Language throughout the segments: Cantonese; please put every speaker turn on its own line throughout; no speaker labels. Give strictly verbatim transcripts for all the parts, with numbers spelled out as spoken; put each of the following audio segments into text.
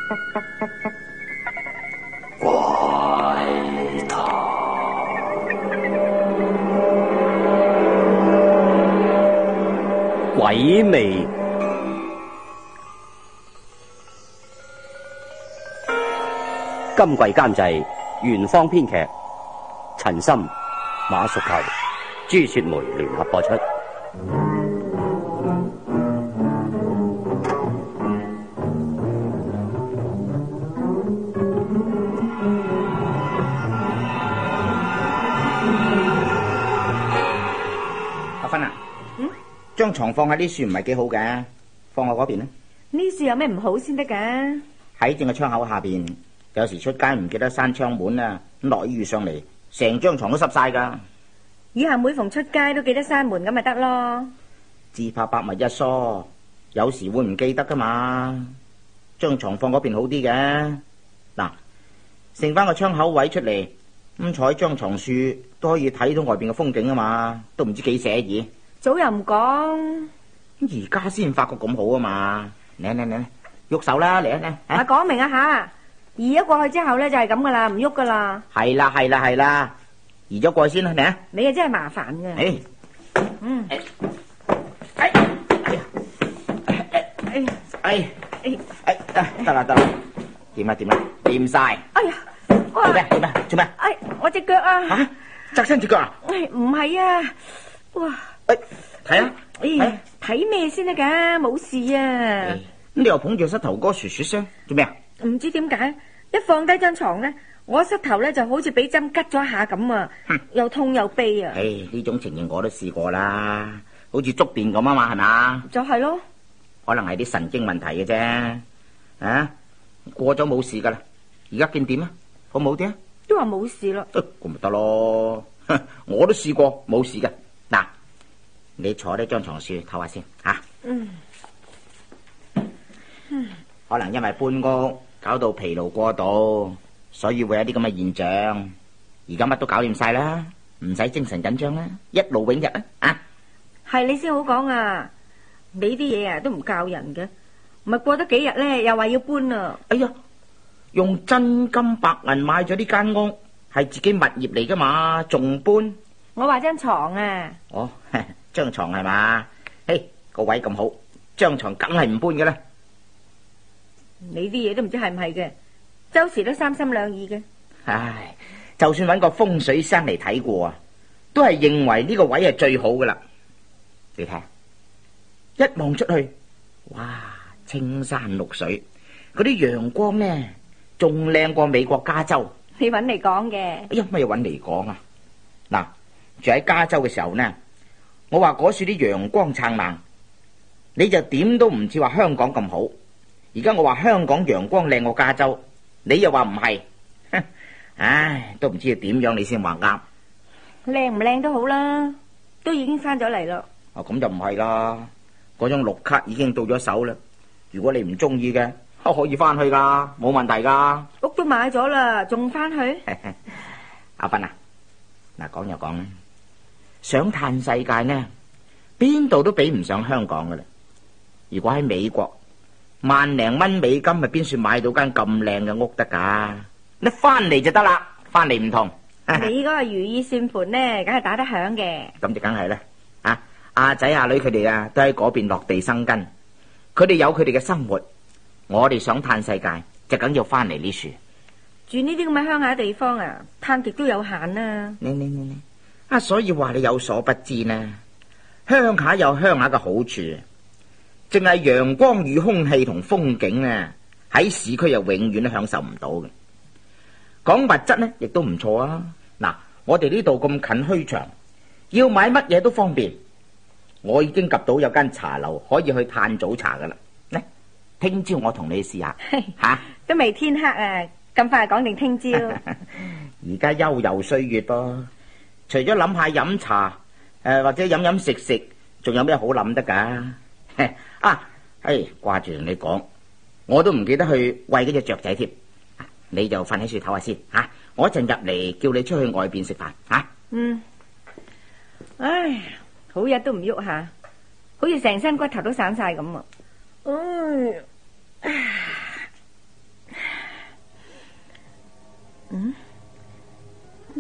怪談，鬼魅。今季監製元芳，編劇陳森、馬淑球、朱雪梅聯合播出。
阿芬啊，嗯，張床放喺啲樹唔係幾好嘅，放喺嗰邊呢？
呢樹有咩唔好先得噶？
喺正個窗口下邊。有時出街唔記得閂窗門啊，落雨上嚟，成張床都濕晒噶。
以後每逢出街都記得閂門咁咪得咯。
只怕百密一疏，有時會唔記得噶嘛。張床放嗰邊好啲嘅。嗱，剩翻個窗口位出嚟，咁坐喺張床樹都可以睇到外邊嘅風景啊嘛，都唔知幾寫意。
早又唔講，
而家先發覺咁好啊嘛。嚟嚟嚟，喐手啦，嚟啊嚟。
啊，講明啊吓。移咗過去之後咧就係咁噶啦，唔喐噶啦。
係啦係啦係啦，移咗過去先啦，嚟啊！
你啊真係麻煩嘅。
誒，
嗯，
哎哎哎哎哎哎，得啦得啦，掂啦掂啦，掂晒。哎呀，做咩做咩做咩？
哎，我隻腳啊！
吓，側親隻腳啊？
哎，唔係啊，哇！
誒，睇下，
哎，睇咩先得噶？冇事啊。
咁你又捧住膝頭哥噓噓聲，做咩啊？
唔知點解一放低張床咧，我膝頭咧就好似俾針拮咗一下咁啊，又痛又痹啊！
唉，呢種情形我都試過啦，好似觸電咁啊嘛，係咪？
就係咯，
可能係啲神經問題嘅啫。啊，過咗冇事噶啦，而家見點啊？好唔好啲啊？
都話冇事咯。
咁咪得咯，我都試過冇事嘅。嗱，你坐呢張床樹唞下先吓。嗯。嗯。可能因為搬屋搞到疲勞過度，所以會有啲咁嘅現象。而家乜都搞掂晒啦，唔使精神緊張啦，一勞永逸啊！啊，
係你先好講啊！你啲嘢啊都唔教人嘅，唔係過得幾日咧又話要搬啊！
哎呀，用真金白銀買咗呢間屋，係自己物業嚟噶嘛，仲搬？
我話張床啊。
哦，張床係嘛？嘿，個位咁好，張床梗係唔搬嘅啦。
你啲嘢都唔知係唔係嘅，周時都三心兩意嘅。
唉，就算揾個風水師嚟睇過啊，都係認為呢個位係最好噶啦。你睇，一望出去，哇，青山綠水，嗰啲陽光呢，仲靚過美國加州。
你揾嚟講嘅？
哎呀，乜嘢揾嚟講啊？嗱，住喺加州嘅時候呢，我話嗰處啲陽光燦爛，你就點都唔似話香港咁好。而家我話香港陽光靚過加州，你又話唔係，唉，都唔知點樣你先話啱。
靚唔靚都好啦，都已經翻咗嚟咯。
哦，咁就唔係啦，嗰張綠卡已經到咗手啦。如果你唔中意嘅，可以翻去噶，冇問題噶。
屋都買咗啦，仲翻去？
阿芬啊，嗱，講又講啦，想嘆世界呢，邊度都比唔上香港噶啦。如果喺美國，萬零蚊美金咪邊算買到間咁靚嘅屋得噶？你翻嚟就得啦，翻嚟唔同。
你嗰個如意算盤呢，梗係打得響嘅。
咁就梗係啦。啊，阿仔阿女佢哋啊，都喺嗰邊落地生根，佢哋有佢哋嘅生活。我哋想嘆世界，就梗要翻嚟呢處。
住呢啲咁嘅鄉下地方啊，嘆極都有限啦。
你你你你啊，所以話你有所不知呢，鄉下有鄉下嘅好處。淨係陽光與空氣同風景啊，喺市區又永遠都享受唔到嘅。講物質呢，亦都唔錯啊。嗱，我哋呢度咁近墟場，要買乜嘢都方便。我已經及到有間茶樓可以去嘆早茶噶啦。呢，聽朝我同你試下吓。
都未天黑啊，咁快講定聽朝？
而家悠悠歲月噃，除咗諗下飲茶，誒、呃、或者飲飲食食，仲有咩好諗得噶？啊，哎，掛住同你講，我都唔記得去餵嗰隻雀仔添。你就瞓喺樹唞下先吓，我一陣入嚟叫你出去外邊食飯吓。
嗯，唉，好日都唔喐下，好似成身骨頭都散晒咁啊！唉，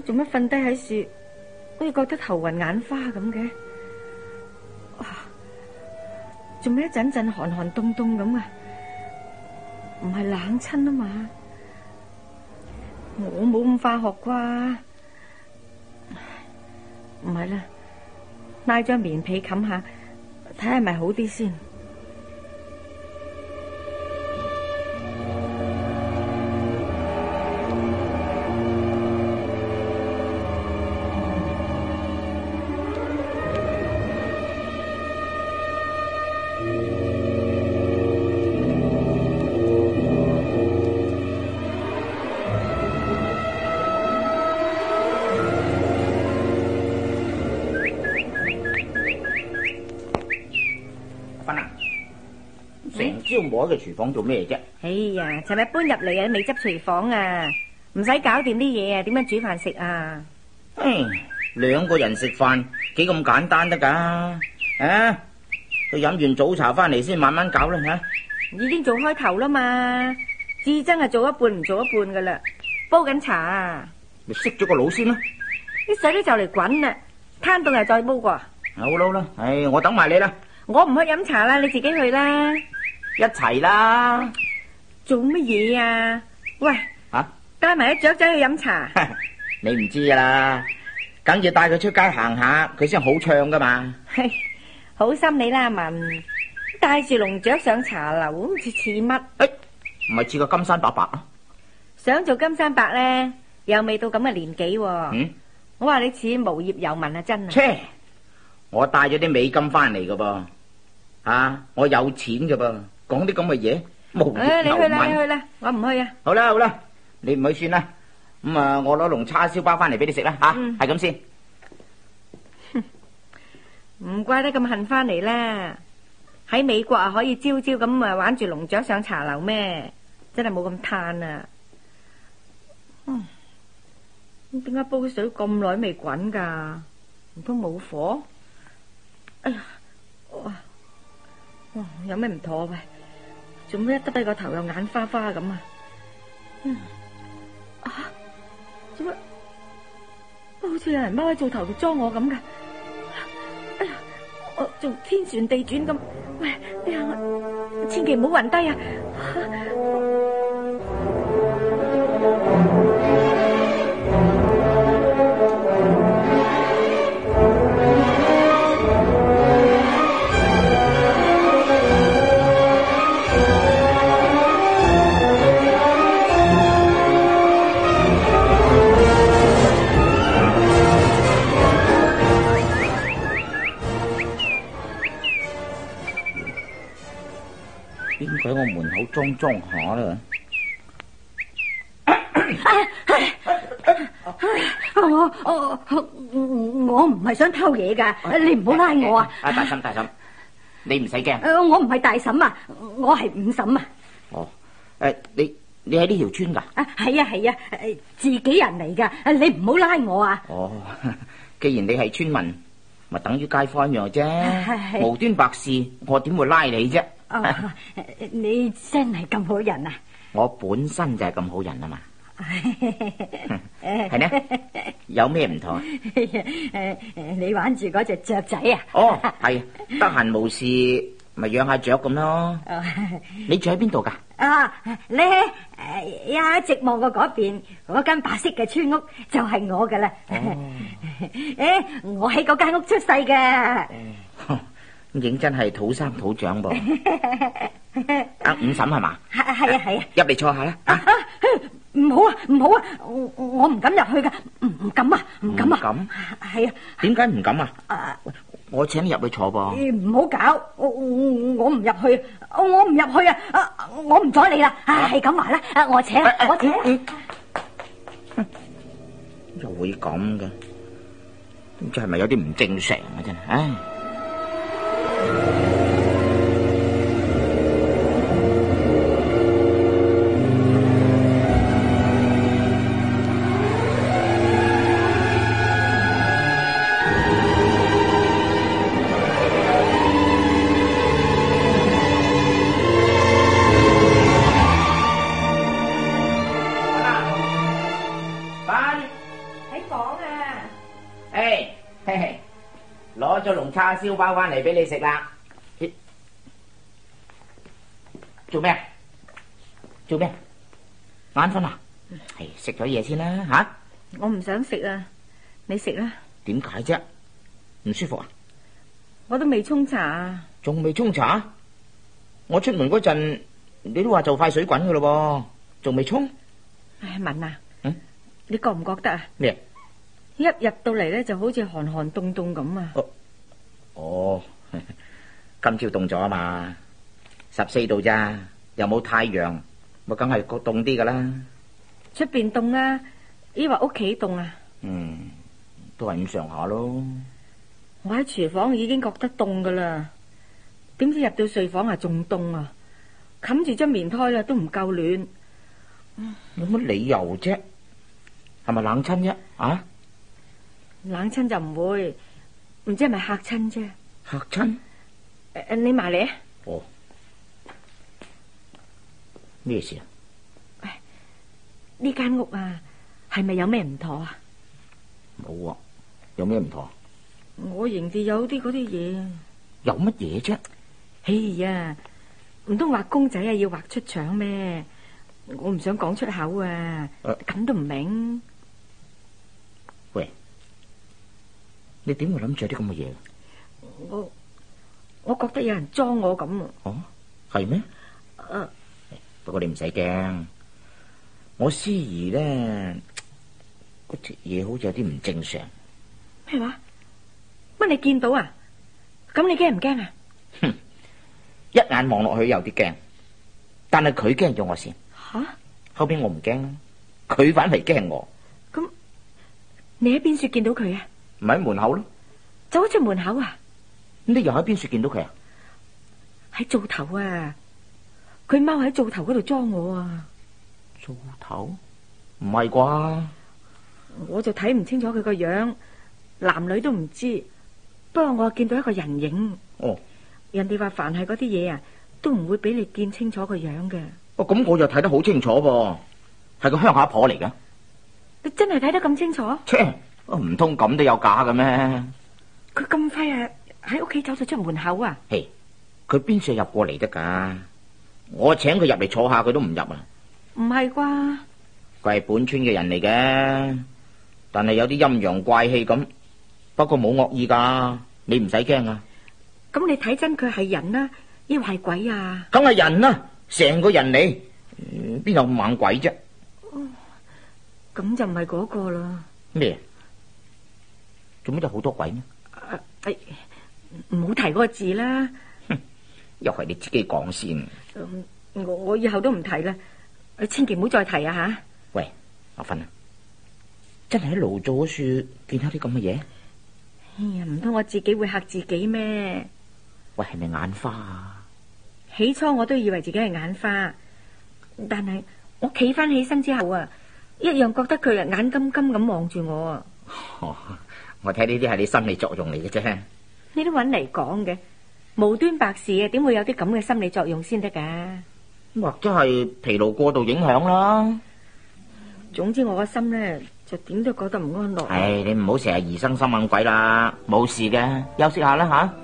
做乜瞓低喺樹，好似覺得頭暈眼花咁嘅？做咩一陣陣寒寒凍凍咁啊？唔係冷親啊嘛？我冇咁化學啩？唔係啦，拉張棉被冚下，睇下係咪好啲先。
朝摸喺個廚房做咩啫？
哎呀，尋日搬入嚟啊，未執廚房啊，唔使搞掂啲嘢啊，點樣煮飯食啊？
唉，兩個人食飯幾咁簡單得噶？啊，佢飲完早茶翻嚟先慢慢搞啦吓。
已經做開頭啦嘛，至憎係做一半唔做一半噶啦。煲緊茶啊，
你熄咗個腦先啦。
啲水都就嚟滾啦，攤凍又再煲過。
好啦好啦，唉，我等埋你啦。
我唔去飲茶啦，你自己去啦。
一齊啦！
做乜嘢啊？喂，
吓，
帶埋啲雀仔去飲茶。
你唔知噶啦，梗要帶佢出街行下，佢先好唱噶嘛。
嘿，好心你啦，阿文，帶住龍雀上茶樓，好似似乜？
誒，唔係似個金山伯伯啊？
想做金山伯咧，又未到咁嘅年紀喎。
嗯，
我話你似無業遊民啊，真啊！
切，我帶咗啲美金翻嚟噶噃，啊，我有錢噶噃。講啲咁嘅嘢，無業遊民。誒，你去啦，你去啦，我唔去啊。好啦好啦，你唔去算啦。咁啊，我攞籠叉燒包翻嚟俾你食啦，吓，係咁先。
唔怪得咁恨翻嚟啦。喺美國啊，可以朝朝咁啊玩住龍雀上茶樓咩？真係冇咁嘆啊。嗯，咁點解煲水咁耐未滾噶？唔通冇火？哎呀，哇！哇，有咩唔妥喂？做咩一耷低個頭又眼花花咁啊？嗯，啊，做乜？好似有人踎喺灶頭度裝我咁噶？哎呀，我仲天旋地轉咁，喂，哎呀，千祈唔好暈低啊！
喺我門口裝裝下啦。
我我我唔係想偷嘢噶，你唔好拉我啊！
啊，大嬸大嬸，你唔使驚。
誒，我唔係大嬸啊，我係五嬸啊。
哦，誒，你你喺呢條村噶？
啊，係啊係啊，誒，自己人嚟噶，你唔好拉我啊！
哦，既然你係村民，咪等於街坊一樣啫，無端白事，我點會拉你啫？
哦，你真係咁好人啊！
我本身就係咁好人啊嘛。係呢？有咩唔妥？
誒，你玩住嗰隻雀仔啊？
哦，係，得閒無事咪養下雀咁咯。你住喺邊度噶？
啊，咧誒，一直望過嗰邊嗰間白色嘅村屋就係我噶啦。誒，我喺嗰間屋出世嘅。
認真係土生土長噃。啊，五嬸係嘛？
係係啊係啊，
入嚟坐下啦。啊，
唔好啊唔好啊，我我唔敢入去噶，唔唔敢啊唔敢啊。
敢？
係啊。
點解唔敢啊？
啊，
我請你入去坐噃。
唔好搞，我我唔入去，我唔入去啊！我唔阻你啦，係咁話啦，我請我請。
又會咁嘅，唔知係咪有啲唔正常啊？真係，唉。
喺房
咗籠叉燒包翻嚟俾你食啦。做咩？做咩？眼瞓啊？係食咗嘢先啦吓。
我唔想食啊，你食啦。
點解啫？唔舒服啊？
我都未沖茶啊。
仲未沖茶？我出門嗰陣，你都話就快水滾噶咯，仲未沖？
唉，文啊，
嗯，
你覺唔覺得啊？
咩？
一入到嚟咧，就好似寒寒凍凍咁啊！
哦，哦，今朝凍咗啊嘛，十四度咋，又冇太陽，咪梗係個凍啲噶啦。
出邊凍啊，抑或屋企凍啊？
嗯，都係咁上下咯。
我喺廚房已經覺得凍噶啦，點知入到睡房啊仲凍啊！冚住張棉胎啦，都唔夠暖。
有乜理由啫？係咪冷親啫？啊？
冷親就唔會，唔知係咪嚇親啫？
嚇親？
誒，你埋嚟啊！
哦，咩事啊？
呢間屋啊，係咪有咩唔妥啊？
冇啊，有咩唔妥？
我認住有啲嗰啲嘢。
有乜嘢啫？
哎呀，唔通畫公仔啊要畫出腸咩？我唔想講出口啊，咁都唔明。
喂，你點會諗住有啲咁嘅嘢？
我我覺得有人裝我咁啊。
哦，係咩？
誒，
不過你唔使驚，我思怡咧，嗰條嘢好似有啲唔正常。
咩話？乜你見到啊？咁你驚唔驚啊？
哼，一眼望落去有啲驚，但係佢驚咗我先。
吓？
後邊我唔驚啦，佢反而驚我。
咁你喺邊處見到佢啊？
唔喺門口咯。
走咗出門口啊？
咁你又喺邊處見到佢啊？
喺灶頭啊！佢踎喺灶頭嗰度裝我啊！
灶頭？唔係啩？
我就睇唔清楚佢個樣，男女都唔知。不過我見到一個人影。
哦，
人哋話凡係嗰啲嘢啊，都唔會俾你見清楚個樣嘅。
哦，咁我就睇得好清楚噃，係個鄉下婆嚟噶。
你真係睇得咁清楚？
切，唔通咁都有假嘅咩？
佢咁快啊，喺屋企走咗出門口啊？
嘿，佢邊處入過嚟得噶？我請佢入嚟坐下，佢都唔入啊？
唔係啩？
佢係本村嘅人嚟嘅，但係有啲陰陽怪氣咁，不過冇惡意噶，你唔使驚啊。
咁你睇真佢係人啊，抑或係鬼啊？
梗係人啦，成個人嚟，邊有咁猛鬼啫？
咁就唔係嗰個啦。
咩？做乜有好多鬼呢？
誒，唔好提嗰個字啦。
哼，又係你自己講先。
嗯，我我以後都唔提啦，你千祈唔好再提啊吓。
喂，阿芬啊，真係喺爐灶嗰處見到啲咁嘅嘢？
哎呀，唔通我自己會嚇自己咩？
喂，係咪眼花啊？
起初我都以為自己係眼花，但係我企翻起身之後啊，一樣覺得佢啊眼金金咁望住我啊。
哦，我睇呢啲係你心理作用嚟嘅啫。
你都搵嚟講嘅，無端白事啊，點會有啲咁嘅心理作用先得噶？
或者係疲勞過度影響啦。
總之我個心咧就點都覺得唔安樂。
唉，你唔好成日疑心生猛鬼啦，冇事嘅，休息下啦吓。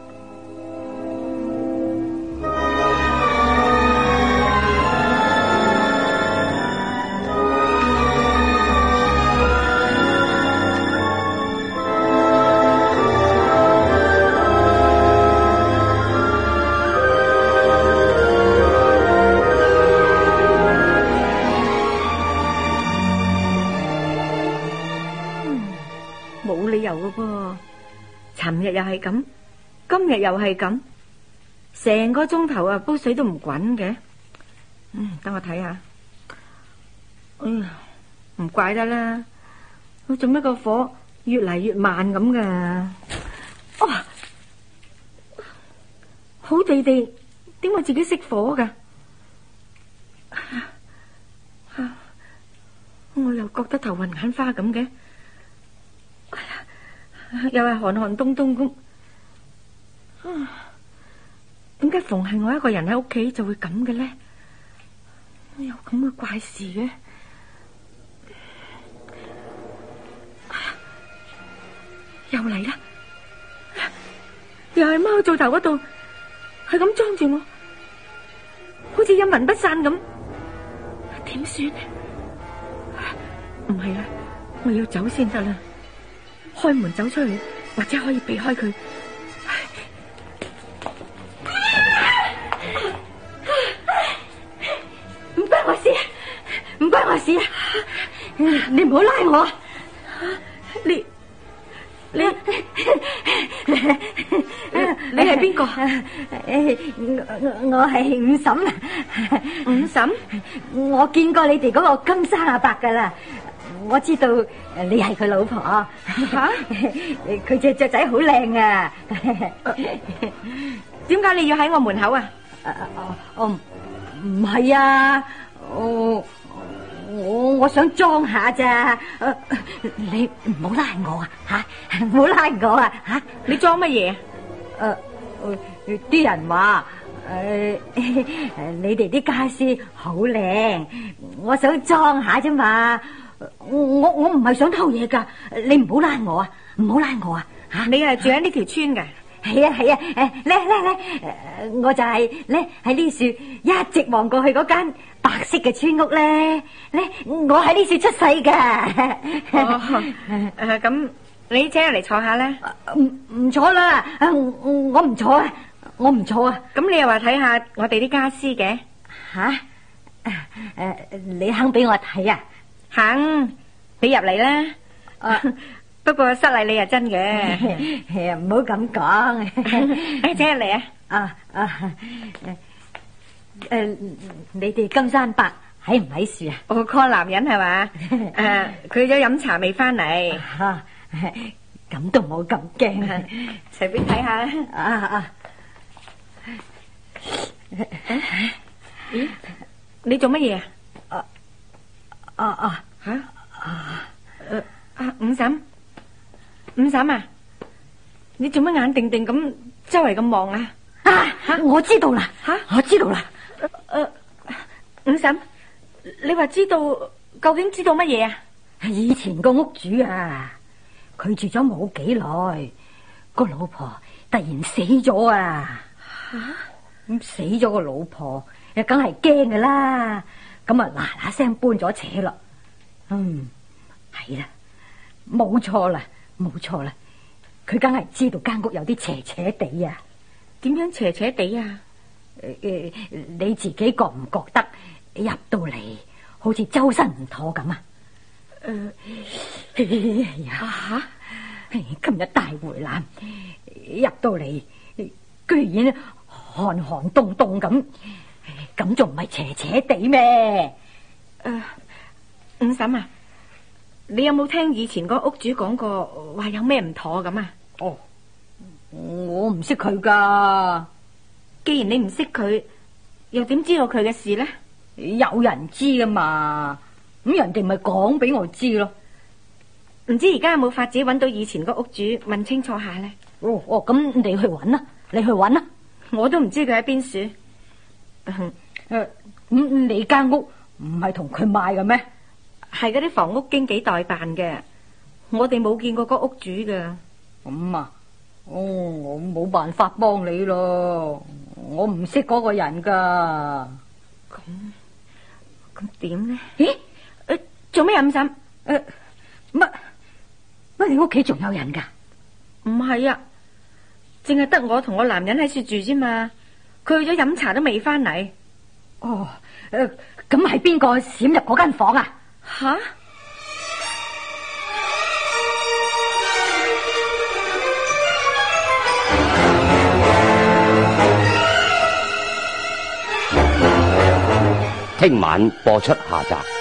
尋日又係咁，今日又係咁，成個鐘頭啊，煲水都唔滾嘅。嗯，等我睇下。哎呀，唔怪得啦，我做咩個火越嚟越慢咁噶？哦，好地地，點會自己熄火噶？啊，我又覺得頭暈眼花咁嘅。哎呀，又係寒寒凍凍咁。點解逢係我一個人喺屋企就會咁嘅咧？有咁嘅怪事嘅？又嚟啦！ 又係踎灶頭嗰度，係咁裝住我，好似陰魂不散咁，點算？唔係啦，我要走先得啦，開門走出去，或者可以避開佢。
唔關我事，唔關我事啊！你唔好拉我，
你你你係邊個？
我我係五嬸啊！
五嬸，
我見過你哋嗰個金生阿伯噶啦，我知道你係佢老婆。吓，佢隻雀仔好靚啊！
點解你要喺我門口啊？
我唔唔係啊，我我我想裝下咋。你唔好拉我啊！吓，唔好拉我啊！吓，
你裝乜嘢？
誒，啲人話誒，你哋啲家私好靚，我想裝下啫嘛。我我唔係想偷嘢噶，你唔好拉我啊！唔好拉我啊！吓，
你係住喺呢條村噶？
係啊係啊，誒，咧咧咧，我就係咧喺呢處一直望過去嗰間白色嘅村屋咧，咧我喺呢處出世噶。
哦，誒，咁你請入嚟坐下咧？
唔唔坐啦，我唔坐啊，我唔坐啊。
咁你又話睇下我哋啲家私嘅？
吓，誒，你肯俾我睇啊？
肯，你入嚟啦。不過失禮你係真嘅，
唔好咁講。
誒，請入嚟啊！
啊啊，誒，你哋金山伯喺唔喺樹啊？
我個男人係嘛？誒，佢去咗飲茶未翻嚟。
吓，咁都冇咁驚，
隨便睇下啦。
啊啊！
咦？你做乜嘢啊？
啊啊
吓？啊誒啊五嬸。五嬸啊，你做乜眼定定咁周圍咁望啊？
啊，我知道啦，
吓，
我知道啦。
誒，五嬸，你話知道，究竟知道乜嘢啊？
以前個屋主啊，佢住咗冇幾耐，個老婆突然死咗啊！吓，咁死咗個老婆，又梗係驚噶啦，咁啊嗱嗱聲搬咗扯啦。嗯，係啦，冇錯啦。冇錯啦，佢梗係知道間屋有啲邪邪地啊！
點樣邪邪地啊？
誒誒，你自己覺唔覺得入到嚟好似周身唔妥咁啊？誒，哎呀，今日大回南入到嚟，居然寒寒凍凍咁，咁仲唔係邪邪地咩？
誒，五嬸啊！你有冇聽以前個屋主講過話有咩唔妥咁啊？
哦，我唔識佢噶。
既然你唔識佢，又點知道佢嘅事呢？
有人知噶嘛？咁人哋咪講俾我知咯。
唔知而家有冇法子揾到以前個屋主問清楚下呢？
哦哦，咁你去揾啦，你去揾啦。
我都唔知佢喺邊處。
誒，咁你間屋唔係同佢買嘅咩？
係嗰啲房屋經紀代辦嘅，我哋冇見過個屋主噶。
咁啊，哦，我冇辦法幫你咯，我唔識嗰個人噶。
咁咁點呢？
咦？
誒，做咩飲嬸？
誒，乜乜？你屋企仲有人噶？
唔係啊，淨係得我同我男人喺處住啫嘛。佢去咗飲茶都未翻嚟。
哦，誒，咁係邊個閃入嗰間房啊？
吓！
聽晚播出下集。